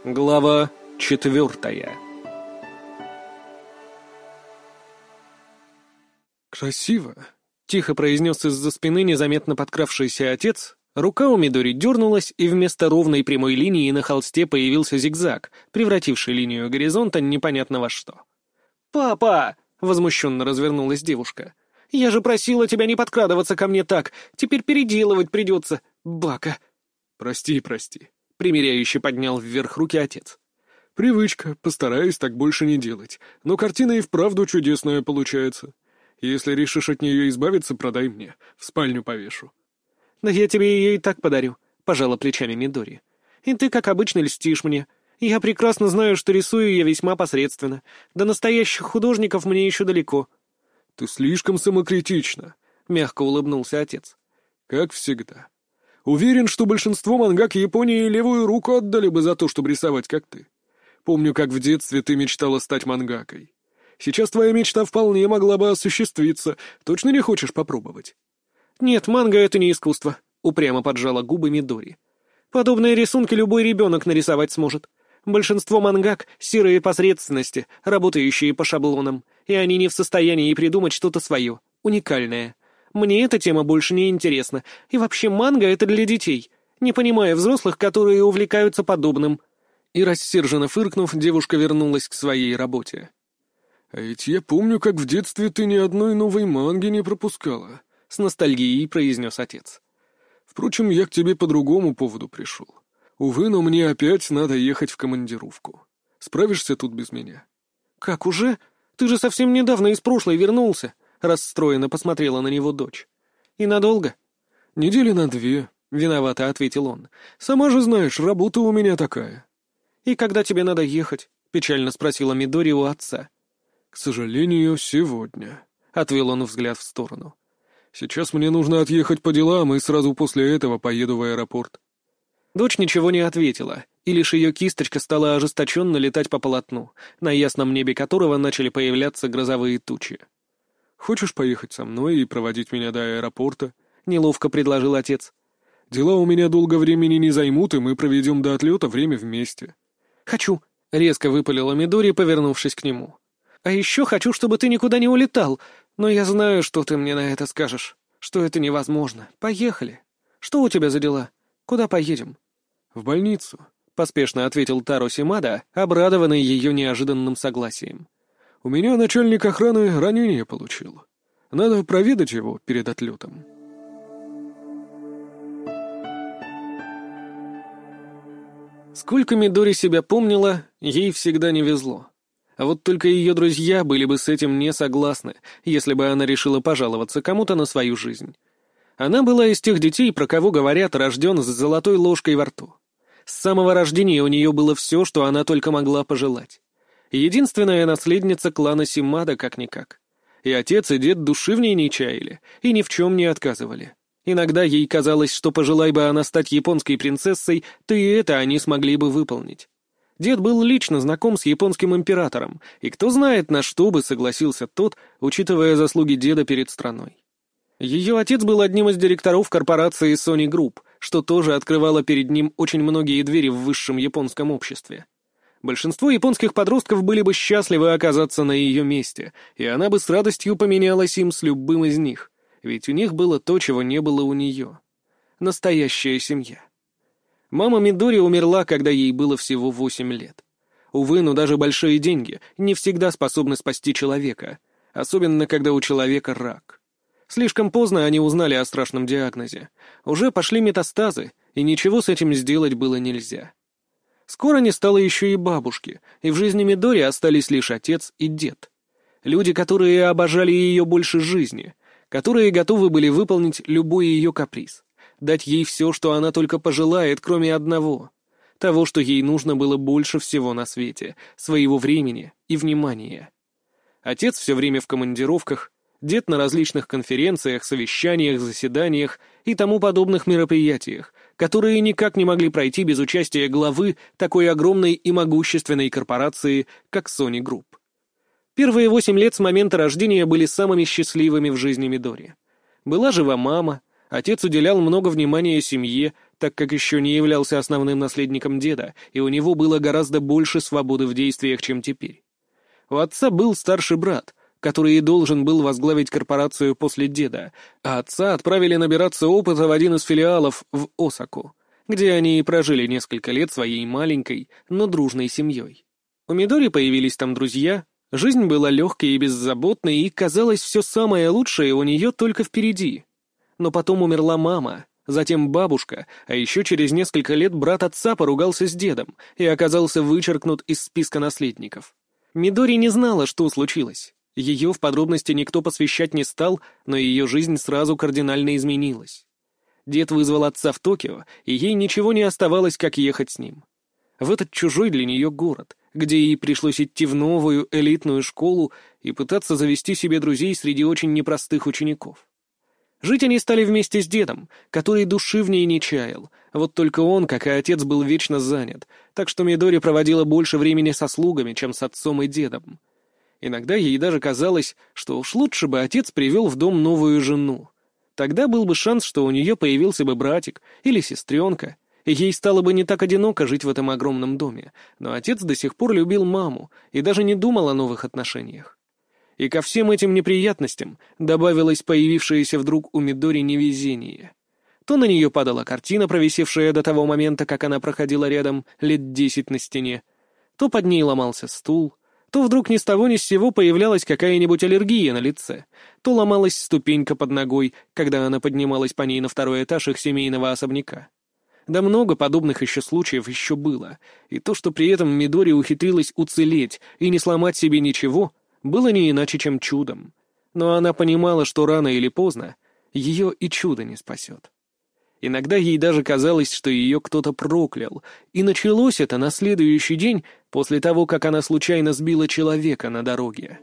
Глава 4. «Красиво», — тихо произнес из-за спины незаметно подкравшийся отец. Рука у Мидори дернулась, и вместо ровной прямой линии на холсте появился зигзаг, превративший линию горизонта непонятно во что. «Папа!» — возмущенно развернулась девушка. «Я же просила тебя не подкрадываться ко мне так, теперь переделывать придется, бака!» «Прости», — примиряюще поднял вверх руки отец. «Привычка, постараюсь так больше не делать, но картина и вправду чудесная получается. Если решишь от нее избавиться, продай мне, в спальню повешу». «Да я тебе ее и так подарю», — пожала плечами Мидори. «И ты, как обычно, льстишь мне. Я прекрасно знаю, что рисую я весьма посредственно. До настоящих художников мне еще далеко». «Ты слишком самокритична», — мягко улыбнулся отец. «Как всегда. Уверен, что большинство мангак Японии левую руку отдали бы за то, чтобы рисовать, как ты. Помню, как в детстве ты мечтала стать мангакой. Сейчас твоя мечта вполне могла бы осуществиться. Точно не хочешь попробовать?» «Нет, манга — это не искусство», — упрямо поджала губы Мидори. «Подобные рисунки любой ребенок нарисовать сможет. Большинство мангак — серые посредственности, работающие по шаблонам, и они не в состоянии придумать что-то свое, уникальное. Мне эта тема больше не интересна, и вообще манга — это для детей, не понимая взрослых, которые увлекаются подобным». И рассерженно фыркнув, девушка вернулась к своей работе. «А ведь я помню, как в детстве ты ни одной новой манги не пропускала», — с ностальгией произнес отец. «Впрочем, я к тебе по другому поводу пришел. Увы, но мне опять надо ехать в командировку. Справишься тут без меня?» «Как уже? Ты же совсем недавно из прошлой вернулся», — расстроенно посмотрела на него дочь. «И надолго?» «Недели на 2, — виновато ответил он. «Сама же знаешь, работа у меня такая». «И когда тебе надо ехать?» — печально спросила Мидори у отца. «К сожалению, сегодня», — отвел он взгляд в сторону. «Сейчас мне нужно отъехать по делам, и сразу после этого поеду в аэропорт». Дочь ничего не ответила, и лишь ее кисточка стала ожесточенно летать по полотну, на ясном небе которого начали появляться грозовые тучи. «Хочешь поехать со мной и проводить меня до аэропорта?» — неловко предложил отец. «Дела у меня долго времени не займут, и мы проведем до отлета время вместе». «Хочу», — резко выпалила Мидори, повернувшись к нему. «А еще хочу, чтобы ты никуда не улетал, но я знаю, что ты мне на это скажешь, что это невозможно. Поехали. Что у тебя за дела? Куда поедем?» «В больницу», — поспешно ответил Таро Симада, обрадованный ее неожиданным согласием. «У меня начальник охраны ранение получил. Надо проведать его перед отлетом». Сколько Мидори себя помнила, ей всегда не везло. А вот только ее друзья были бы с этим не согласны, если бы она решила пожаловаться кому-то на свою жизнь. Она была из тех детей, про кого говорят, рожден с золотой ложкой во рту. С самого рождения у нее было все, что она только могла пожелать. Единственная наследница клана Симада как-никак. И отец, и дед души в ней не чаяли, и ни в чем не отказывали. Иногда ей казалось, что пожелай бы она стать японской принцессой, то и это они смогли бы выполнить. Дед был лично знаком с японским императором, и кто знает, на что бы согласился тот, учитывая заслуги деда перед страной. Ее отец был одним из директоров корпорации Sony Group, что тоже открывало перед ним очень многие двери в высшем японском обществе. Большинство японских подростков были бы счастливы оказаться на ее месте, и она бы с радостью поменялась им с любым из них, ведь у них было то, чего не было у нее. Настоящая семья. Мама Мидори умерла, когда ей было всего 8 лет. Увы, но даже большие деньги не всегда способны спасти человека, особенно когда у человека рак. Слишком поздно они узнали о страшном диагнозе. Уже пошли метастазы, и ничего с этим сделать было нельзя. Скоро не стало еще и бабушки, и в жизни Мидори остались лишь отец и дед. Люди, которые обожали ее больше жизни, которые готовы были выполнить любой ее каприз, дать ей все, что она только пожелает, кроме одного — того, что ей нужно было больше всего на свете, своего времени и внимания. Отец все время в командировках, дед на различных конференциях, совещаниях, заседаниях и тому подобных мероприятиях, которые никак не могли пройти без участия главы такой огромной и могущественной корпорации, как Sony Group. Первые 8 лет с момента рождения были самыми счастливыми в жизни Мидори. Была жива мама, отец уделял много внимания семье, так как еще не являлся основным наследником деда, и у него было гораздо больше свободы в действиях, чем теперь. У отца был старший брат, который и должен был возглавить корпорацию после деда, а отца отправили набираться опыта в один из филиалов в Осаку, где они и прожили несколько лет своей маленькой, но дружной семьей. У Мидори появились там друзья, жизнь была легкой и беззаботной, и, казалось, все самое лучшее у нее только впереди. Но потом умерла мама, затем бабушка, а еще через несколько лет брат отца поругался с дедом и оказался вычеркнут из списка наследников. Мидори не знала, что случилось. Ее в подробности никто посвящать не стал, но ее жизнь сразу кардинально изменилась. Дед вызвал отца в Токио, и ей ничего не оставалось, как ехать с ним. В этот чужой для нее город, где ей пришлось идти в новую элитную школу и пытаться завести себе друзей среди очень непростых учеников. Жить они стали вместе с дедом, который души в ней не чаял, вот только он, как и отец, был вечно занят, так что Мидори проводила больше времени со слугами, чем с отцом и дедом. Иногда ей даже казалось, что уж лучше бы отец привел в дом новую жену. Тогда был бы шанс, что у нее появился бы братик или сестренка, и ей стало бы не так одиноко жить в этом огромном доме, но отец до сих пор любил маму и даже не думал о новых отношениях. И ко всем этим неприятностям добавилось появившееся вдруг у Мидори невезение. То на нее падала картина, провисевшая до того момента, как она проходила рядом лет 10 на стене, то под ней ломался стул, то вдруг ни с того ни с сего появлялась какая-нибудь аллергия на лице, то ломалась ступенька под ногой, когда она поднималась по ней на второй этаж их семейного особняка. Да много подобных еще случаев еще было, и то, что при этом Мидори ухитрилась уцелеть и не сломать себе ничего, было не иначе, чем чудом. Но она понимала, что рано или поздно ее и чудо не спасет. Иногда ей даже казалось, что ее кто-то проклял, и началось это на следующий день после того, как она случайно сбила человека на дороге.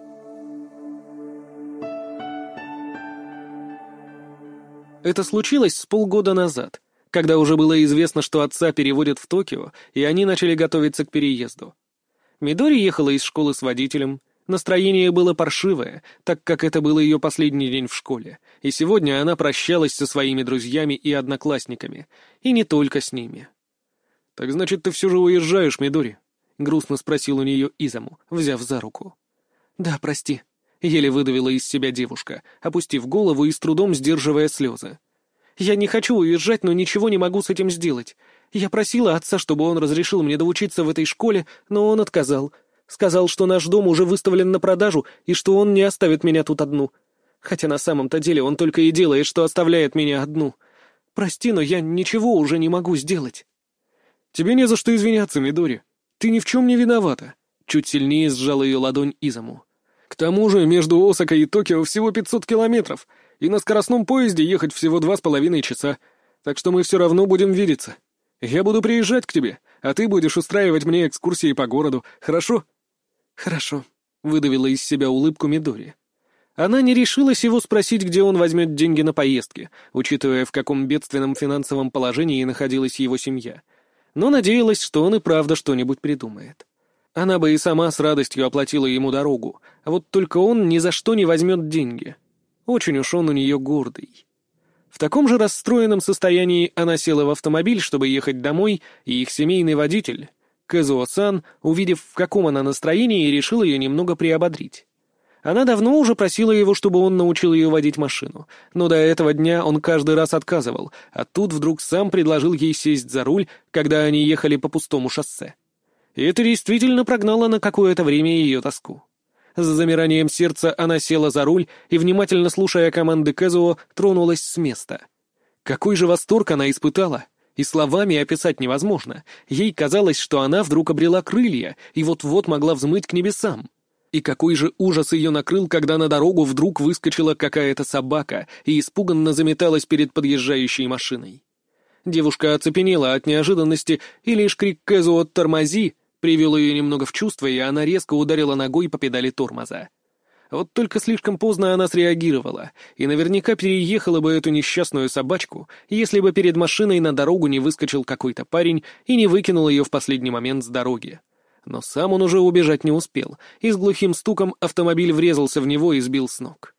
Это случилось с полгода назад, когда уже было известно, что отца переводят в Токио, и они начали готовиться к переезду. Мидори ехала из школы с водителем. Настроение было паршивое, так как это был ее последний день в школе, и сегодня она прощалась со своими друзьями и одноклассниками, и не только с ними. «Так значит, ты все же уезжаешь, Мидори?» — грустно спросил у нее Изаму, взяв за руку. «Да, прости», — еле выдавила из себя девушка, опустив голову и с трудом сдерживая слезы. «Я не хочу уезжать, но ничего не могу с этим сделать. Я просила отца, чтобы он разрешил мне доучиться в этой школе, но он отказал. Сказал, что наш дом уже выставлен на продажу и что он не оставит меня тут одну. Хотя на самом-то деле он только и делает, что оставляет меня одну. Прости, но я ничего уже не могу сделать». «Тебе не за что извиняться, Мидори. Ты ни в чем не виновата», — чуть сильнее сжал ее ладонь Изаму. «К тому же между Осакой и Токио всего 500 километров, и на скоростном поезде ехать всего 2,5 часа, так что мы все равно будем видеться. Я буду приезжать к тебе, а ты будешь устраивать мне экскурсии по городу, хорошо?» «Хорошо», — выдавила из себя улыбку Мидори. Она не решилась его спросить, где он возьмет деньги на поездки, учитывая, в каком бедственном финансовом положении находилась его семья, но надеялась, что он и правда что-нибудь придумает. Она бы и сама с радостью оплатила ему дорогу, а вот только он ни за что не возьмет деньги. Очень уж он у нее гордый. В таком же расстроенном состоянии она села в автомобиль, чтобы ехать домой, и их семейный водитель, Кэзуо-сан, увидев, в каком она настроении, решил ее немного приободрить. Она давно уже просила его, чтобы он научил ее водить машину, но до этого дня он каждый раз отказывал, а тут вдруг сам предложил ей сесть за руль, когда они ехали по пустому шоссе. И это действительно прогнало на какое-то время ее тоску. С замиранием сердца она села за руль и, внимательно слушая команды Кэзуо, тронулась с места. Какой же восторг она испытала! И словами описать невозможно. Ей казалось, что она вдруг обрела крылья и вот-вот могла взмыть к небесам. И какой же ужас ее накрыл, когда на дорогу вдруг выскочила какая-то собака и испуганно заметалась перед подъезжающей машиной. Девушка оцепенела от неожиданности, и лишь крик Кэзуо «Тормози!» привел ее немного в чувство, и она резко ударила ногой по педали тормоза. Вот только слишком поздно она среагировала, и наверняка переехала бы эту несчастную собачку, если бы перед машиной на дорогу не выскочил какой-то парень и не выкинул ее в последний момент с дороги. Но сам он уже убежать не успел, и с глухим стуком автомобиль врезался в него и сбил с ног.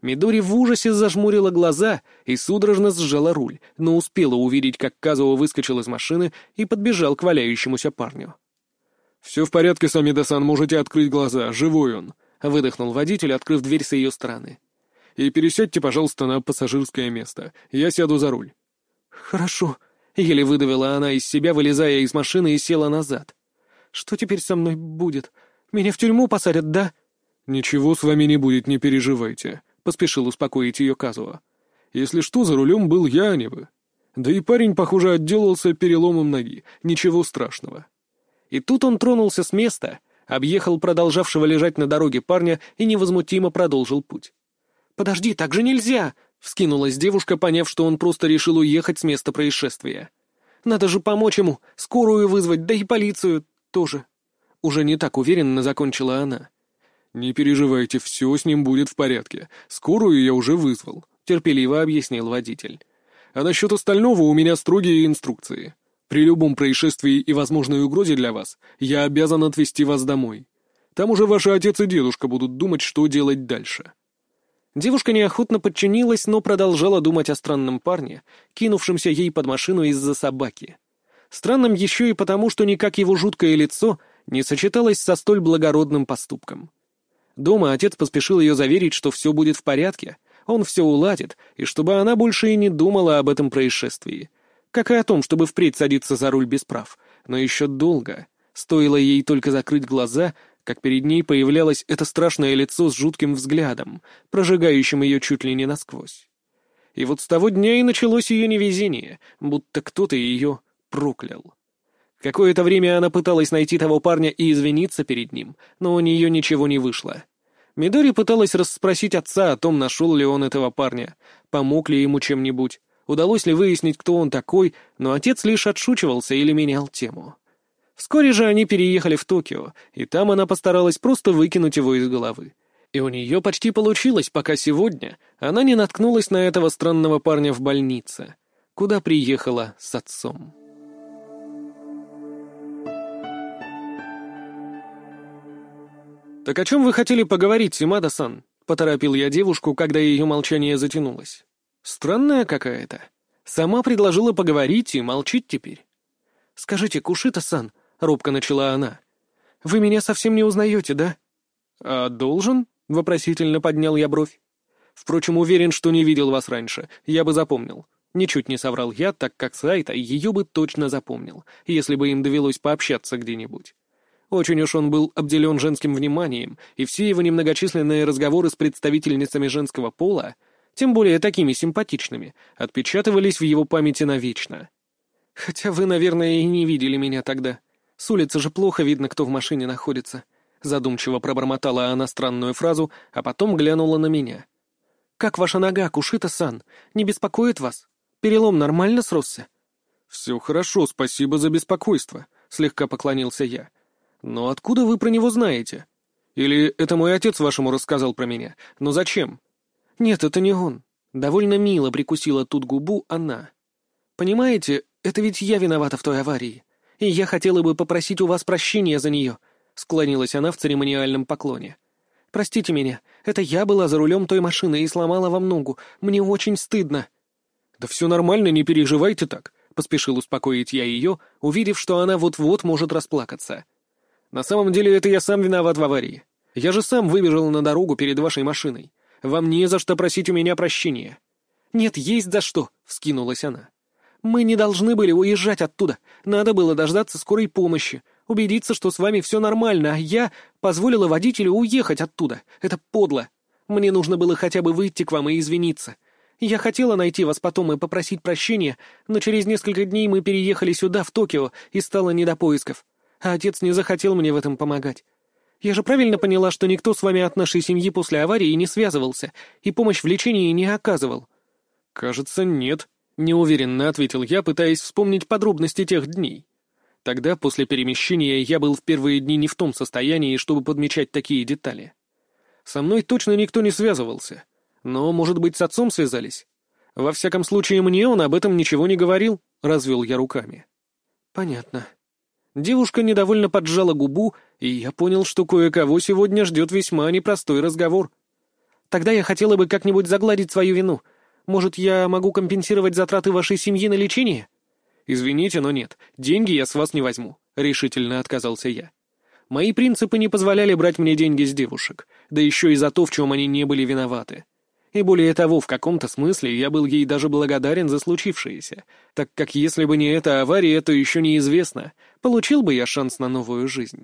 Мидори в ужасе зажмурила глаза и судорожно сжала руль, но успела увидеть, как Казуо выскочил из машины и подбежал к валяющемуся парню. «Все в порядке, Самида-сан, можете открыть глаза, живой он», — выдохнул водитель, открыв дверь с ее стороны. «И пересядьте, пожалуйста, на пассажирское место. Я сяду за руль». «Хорошо», — еле выдавила она из себя, вылезая из машины, и села назад. «Что теперь со мной будет? Меня в тюрьму посадят, да?» «Ничего с вами не будет, не переживайте», — поспешил успокоить ее Казуо. «Если что, за рулем был я, а не вы. Да и парень, похоже, отделался переломом ноги. Ничего страшного». И тут он тронулся с места, объехал продолжавшего лежать на дороге парня и невозмутимо продолжил путь. «Подожди, так же нельзя!» — вскинулась девушка, поняв, что он просто решил уехать с места происшествия. «Надо же помочь ему, скорую вызвать, да и полицию тоже». Уже не так уверенно закончила она. «Не переживайте, все с ним будет в порядке. Скорую я уже вызвал», — терпеливо объяснил водитель. «А насчет остального у меня строгие инструкции. При любом происшествии и возможной угрозе для вас я обязан отвезти вас домой. Там уже ваши отец и дедушка будут думать, что делать дальше». Девушка неохотно подчинилась, но продолжала думать о странном парне, кинувшемся ей под машину из-за собаки. Странным еще и потому, что никак его жуткое лицо не сочеталось со столь благородным поступком. Дома отец поспешил ее заверить, что все будет в порядке, он все уладит, и чтобы она больше и не думала об этом происшествии. Как и о том, чтобы впредь садиться за руль без прав. Но еще долго. Стоило ей только закрыть глаза, как перед ней появлялось это страшное лицо с жутким взглядом, прожигающим ее чуть ли не насквозь. И вот с того дня и началось ее невезение, будто кто-то ее проклял. Какое-то время она пыталась найти того парня и извиниться перед ним, но у нее ничего не вышло. Мидори пыталась расспросить отца о том, нашел ли он этого парня, помог ли ему чем-нибудь, удалось ли выяснить, кто он такой, но отец лишь отшучивался или менял тему. Вскоре же они переехали в Токио, и там она постаралась просто выкинуть его из головы. И у нее почти получилось, пока сегодня она не наткнулась на этого странного парня в больнице, куда приехала с отцом. «Так о чем вы хотели поговорить, Симада-сан?» — поторопил я девушку, когда ее молчание затянулось. «Странная какая-то. Сама предложила поговорить и молчит теперь». «Скажите, Кушита-сан», — робко начала она, — «вы меня совсем не узнаете, да?» «А должен?» — вопросительно поднял я бровь. «Впрочем, уверен, что не видел вас раньше. Я бы запомнил». Ничуть не соврал я, так как Сайта ее бы точно запомнил, если бы им довелось пообщаться где-нибудь. Очень уж он был обделен женским вниманием, и все его немногочисленные разговоры с представительницами женского пола, тем более такими симпатичными, отпечатывались в его памяти навечно. «Хотя вы, наверное, и не видели меня тогда. С улицы же плохо видно, кто в машине находится». Задумчиво пробормотала она странную фразу, а потом глянула на меня. «Как ваша нога, Кушита-сан? Не беспокоит вас? Перелом нормально сросся?» «Все хорошо, спасибо за беспокойство», — слегка поклонился я. «Но откуда вы про него знаете? Или это мой отец вашему рассказал про меня? Но зачем?» «Нет, это не он». Довольно мило прикусила тут губу она. «Понимаете, это ведь я виновата в той аварии, и я хотела бы попросить у вас прощения за нее», — склонилась она в церемониальном поклоне. «Простите меня, это я была за рулем той машины и сломала вам ногу. Мне очень стыдно». «Да все нормально, не переживайте так», — поспешил успокоить я ее, увидев, что она вот-вот может расплакаться. «На самом деле это я сам виноват в аварии. Я же сам выбежал на дорогу перед вашей машиной. Вам не за что просить у меня прощения». «Нет, есть за что», — вскинулась она. «Мы не должны были уезжать оттуда. Надо было дождаться скорой помощи, убедиться, что с вами все нормально, а я позволила водителю уехать оттуда. Это подло. Мне нужно было хотя бы выйти к вам и извиниться. Я хотела найти вас потом и попросить прощения, но через несколько дней мы переехали сюда, в Токио, и стало не до поисков. А отец не захотел мне в этом помогать. Я же правильно поняла, что никто с вами от нашей семьи после аварии не связывался и помощь в лечении не оказывал?» «Кажется, нет», — неуверенно ответил я, пытаясь вспомнить подробности тех дней. Тогда, после перемещения, я был в первые дни не в том состоянии, чтобы подмечать такие детали. Со мной точно никто не связывался. Но, может быть, с отцом связались? Во всяком случае, мне он об этом ничего не говорил, — развел я руками. «Понятно». Девушка недовольно поджала губу, и я понял, что кое-кого сегодня ждет весьма непростой разговор. Тогда я хотела бы как-нибудь загладить свою вину. Может, я могу компенсировать затраты вашей семьи на лечение?» «Извините, но нет. Деньги я с вас не возьму», — решительно отказался я. Мои принципы не позволяли брать мне деньги с девушек, да еще и за то, в чем они не были виноваты. И более того, в каком-то смысле я был ей даже благодарен за случившееся, так как если бы не эта авария, то еще неизвестно, получил бы я шанс на новую жизнь.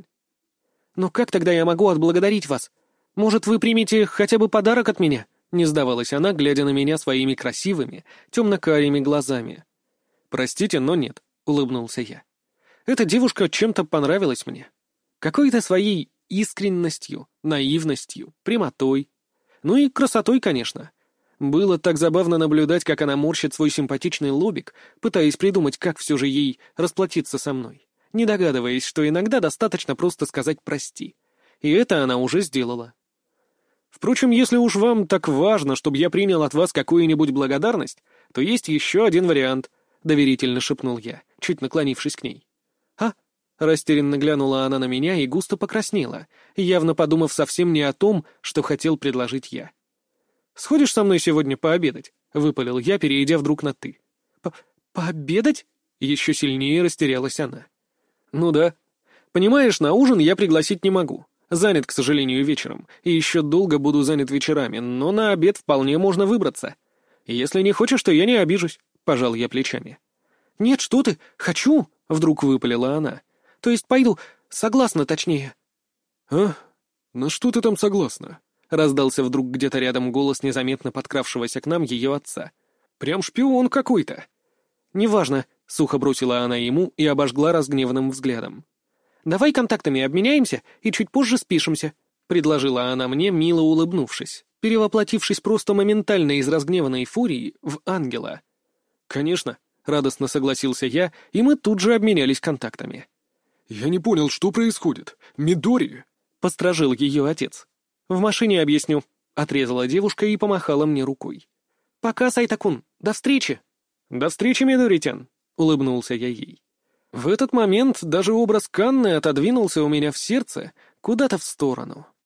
«Но как тогда я могу отблагодарить вас? Может, вы примете хотя бы подарок от меня?» Не сдавалась она, глядя на меня своими красивыми, темно-карими глазами. «Простите, но нет», — улыбнулся я. «Эта девушка чем-то понравилась мне. Какой-то своей искренностью, наивностью, прямотой. Ну и красотой, конечно. Было так забавно наблюдать, как она морщит свой симпатичный лобик, пытаясь придумать, как все же ей расплатиться со мной, не догадываясь, что иногда достаточно просто сказать «прости». И это она уже сделала. Впрочем, если уж вам так важно, чтобы я принял от вас какую-нибудь благодарность, то есть еще один вариант, — доверительно шепнул я, чуть наклонившись к ней. «А?» — растерянно глянула она на меня и густо покраснела, явно подумав совсем не о том, что хотел предложить я. «Сходишь со мной сегодня пообедать?» — выпалил я, перейдя вдруг на «ты». «Пообедать?» — еще сильнее растерялась она. «Ну да. Понимаешь, на ужин я пригласить не могу. Занят, к сожалению, вечером, и еще долго буду занят вечерами, но на обед вполне можно выбраться. Если не хочешь, то я не обижусь», — пожал я плечами. «Нет, что ты, хочу!» — вдруг выпалила она. «То есть пойду, согласна точнее». «А? На что ты там согласна?» — раздался вдруг где-то рядом голос незаметно подкравшегося к нам ее отца. «Прям шпион какой-то». «Неважно», — сухо бросила она ему и обожгла разгневанным взглядом. «Давай контактами обменяемся и чуть позже спишемся», — предложила она мне, мило улыбнувшись, перевоплотившись просто моментально из разгневанной фурии в ангела. «Конечно», — радостно согласился я, и мы тут же обменялись контактами. «Я не понял, что происходит. Мидори?» — постражил ее отец. «В машине объясню», — отрезала девушка и помахала мне рукой. «Пока, Сайтакун, до встречи!» «До встречи, Мидори-тян», — улыбнулся я ей. В этот момент даже образ Канны отодвинулся у меня в сердце куда-то в сторону.